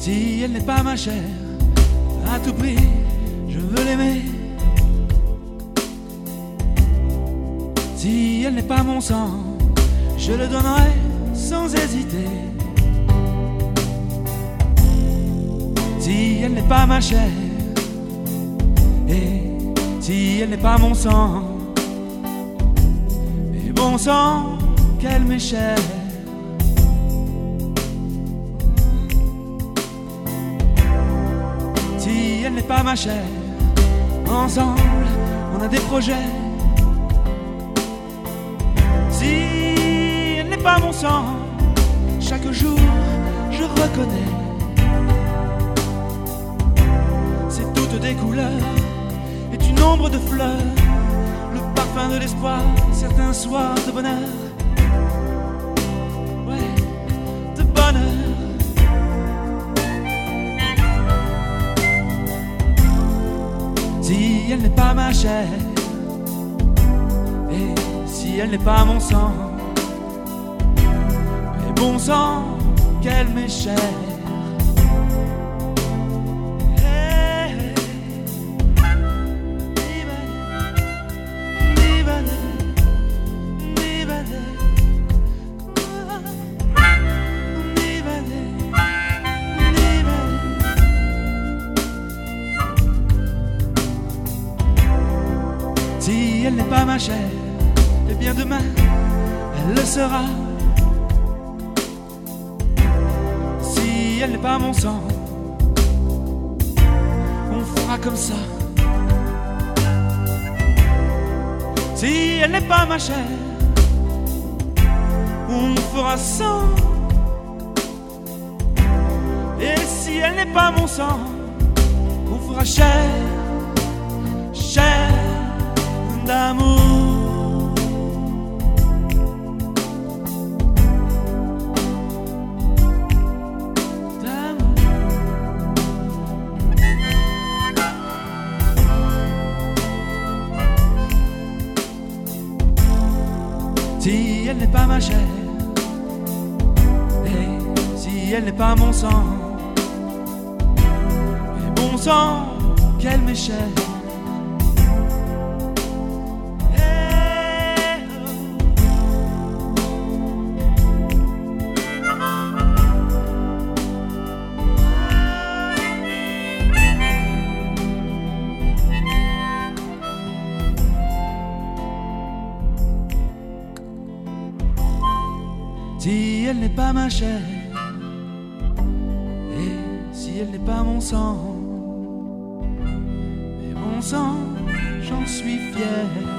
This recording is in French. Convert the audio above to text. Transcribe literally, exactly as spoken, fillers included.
Si elle n'est pas ma chair, à tout prix, je veux l'aimer. Si elle n'est pas mon sang, je le donnerai sans hésiter. Si elle n'est pas ma chair, et si elle n'est pas mon sang, mais bon sang qu'elle m'est chère. Si elle n'est pas ma chair, ensemble on a des projets. Si elle n'est pas mon sang, chaque jour je reconnais. C'est toutes des couleurs et une ombre de fleurs, le parfum de l'espoir, certains soirs de bonheur. Ouais, de bonheur. Si elle n'est pas ma chair, et si elle n'est pas mon sang, mais bon sang qu'elle m'est chère. Si elle n'est pas ma chair, eh bien demain, elle le sera. Si elle n'est pas mon sang, on fera comme ça. Si elle n'est pas ma chair, on fera sans. Et si elle n'est pas mon sang, on fera cher, cher d'amour. D'amour. Si elle n'est pas ma chair, et si elle n'est pas mon sang, mais bon sang qu'elle m'est chère. Si elle n'est pas ma chair, et si elle n'est pas mon sang, mais mon sang, j'en suis fier.